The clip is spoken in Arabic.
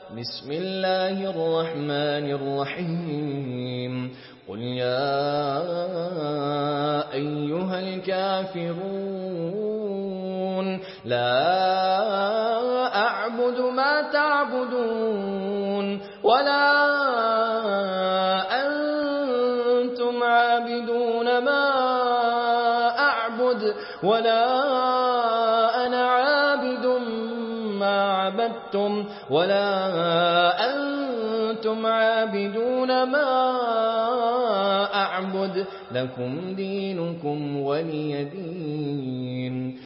بسم الله الرحمن الرحيم قل يا أيها الكافرون لا أعبد ما تعبدون ولا أنتم عابدون ما أعبد ولا أنا عابد ما عبدتم ولا أنتم عابدون ما أعبد لكم دينكم ولي دين.